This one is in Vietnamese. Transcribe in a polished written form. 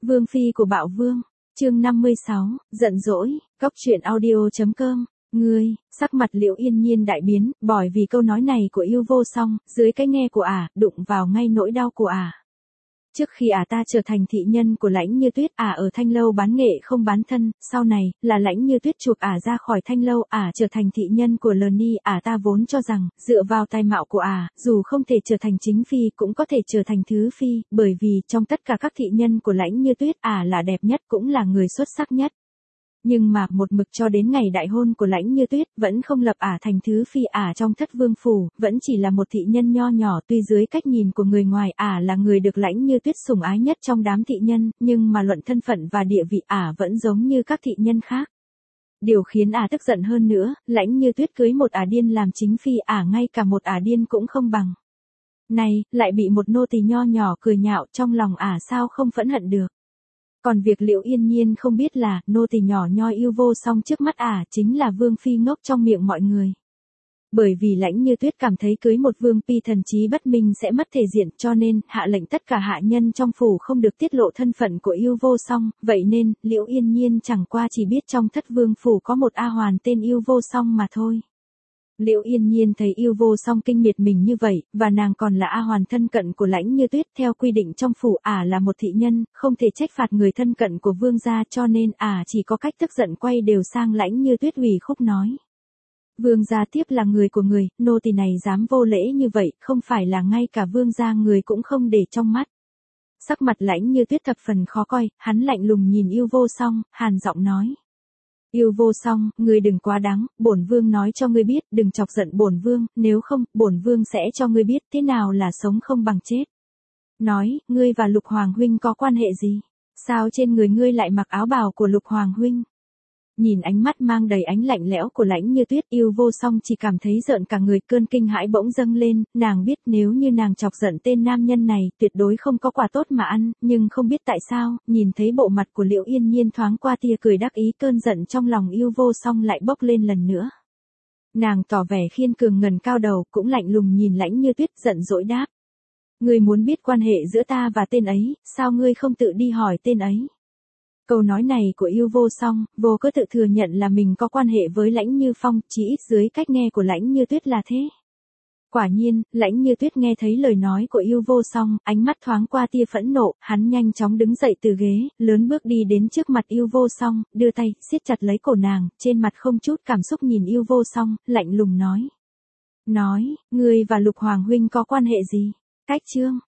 Vương phi của Bạo Vương, chương 56, giận dỗi, cóc truyện audio.com. Ngươi, sắc mặt Liễu Yên Nhiên đại biến, bởi vì câu nói này của Yêu Vô Song, dưới cái nghe của đụng vào ngay nỗi đau của Trước khi ta trở thành thị nhân của Lãnh Như Tuyết, ở Thanh Lâu bán nghệ không bán thân, sau này, là Lãnh Như Tuyết chuộc ra khỏi Thanh Lâu, trở thành thị nhân của Lni, ta vốn cho rằng, dựa vào tài mạo của dù không thể trở thành chính phi cũng có thể trở thành thứ phi, bởi vì trong tất cả các thị nhân của Lãnh Như Tuyết, là đẹp nhất cũng là người xuất sắc nhất. Nhưng mà một mực cho đến ngày đại hôn của Lãnh Như Tuyết vẫn không lập thành thứ phi trong Thất Vương phủ, vẫn chỉ là một thị nhân nho nhỏ, tuy dưới cách nhìn của người ngoài là người được Lãnh Như Tuyết sủng ái nhất trong đám thị nhân, nhưng mà luận thân phận và địa vị vẫn giống như các thị nhân khác. Điều khiến tức giận hơn nữa, Lãnh Như Tuyết cưới một điên làm chính phi, ngay cả một điên cũng không bằng. Này, lại bị một nô tỳ nho nhỏ cười nhạo, trong lòng sao không phẫn hận được. Còn việc Liễu Yên Nhiên không biết là, nô tỳ nhỏ nhoi Yêu Vô Song trước mắt chính là Vương phi ngốc trong miệng mọi người. Bởi vì Lãnh Như Tuyết cảm thấy cưới một vương phi thần trí bất minh sẽ mất thể diện, cho nên, hạ lệnh tất cả hạ nhân trong phủ không được tiết lộ thân phận của Yêu Vô Song, vậy nên, Liễu Yên Nhiên chẳng qua chỉ biết trong Thất Vương phủ có một hoàn tên Yêu Vô Song mà thôi. Liễu Yên Nhiên thấy Yêu Vô Song kinh miệt mình như vậy, và nàng còn là hoàn thân cận của Lãnh Như Tuyết, theo quy định trong phủ là một thị nhân, không thể trách phạt người thân cận của vương gia, cho nên chỉ có cách tức giận quay đều sang Lãnh Như Tuyết ủy khúc nói. Vương gia tiếp là người của người, nô tỳ này dám vô lễ như vậy, không phải là ngay cả vương gia người cũng không để trong mắt. Sắc mặt Lãnh Như Tuyết thập phần khó coi, hắn lạnh lùng nhìn Yêu Vô Song, hàn giọng nói. Yêu Vô Song, ngươi đừng quá đáng, bổn vương nói cho ngươi biết, đừng chọc giận bổn vương, nếu không, bổn vương sẽ cho ngươi biết thế nào là sống không bằng chết. Nói, ngươi và Lục Hoàng huynh có quan hệ gì? Sao trên người ngươi lại mặc áo bào của Lục Hoàng huynh? Nhìn ánh mắt mang đầy ánh lạnh lẽo của Lãnh Như Tuyết, Yêu Vô Song chỉ cảm thấy rợn cả người, cơn kinh hãi bỗng dâng lên, nàng biết nếu như nàng chọc giận tên nam nhân này, tuyệt đối không có quả tốt mà ăn, nhưng không biết tại sao, nhìn thấy bộ mặt của Liễu Yên Nhiên thoáng qua tia cười đắc ý, cơn giận trong lòng Yêu Vô Song lại bốc lên lần nữa. Nàng tỏ vẻ khiên cường ngẩng cao đầu, cũng lạnh lùng nhìn Lãnh Như Tuyết, giận dỗi đáp. Ngươi muốn biết quan hệ giữa ta và tên ấy, sao ngươi không tự đi hỏi tên ấy? Câu nói này của Yêu Vô Song, vô cớ tự thừa nhận là mình có quan hệ với Lãnh Như Phong, chỉ ít dưới cách nghe của Lãnh Như Tuyết là thế. Quả nhiên, Lãnh Như Tuyết nghe thấy lời nói của Yêu Vô Song, ánh mắt thoáng qua tia phẫn nộ, hắn nhanh chóng đứng dậy từ ghế, lớn bước đi đến trước mặt Yêu Vô Song, đưa tay, siết chặt lấy cổ nàng, trên mặt không chút cảm xúc nhìn Yêu Vô Song, lạnh lùng nói. Nói, ngươi và Lục Hoàng huynh có quan hệ gì? Cách chương.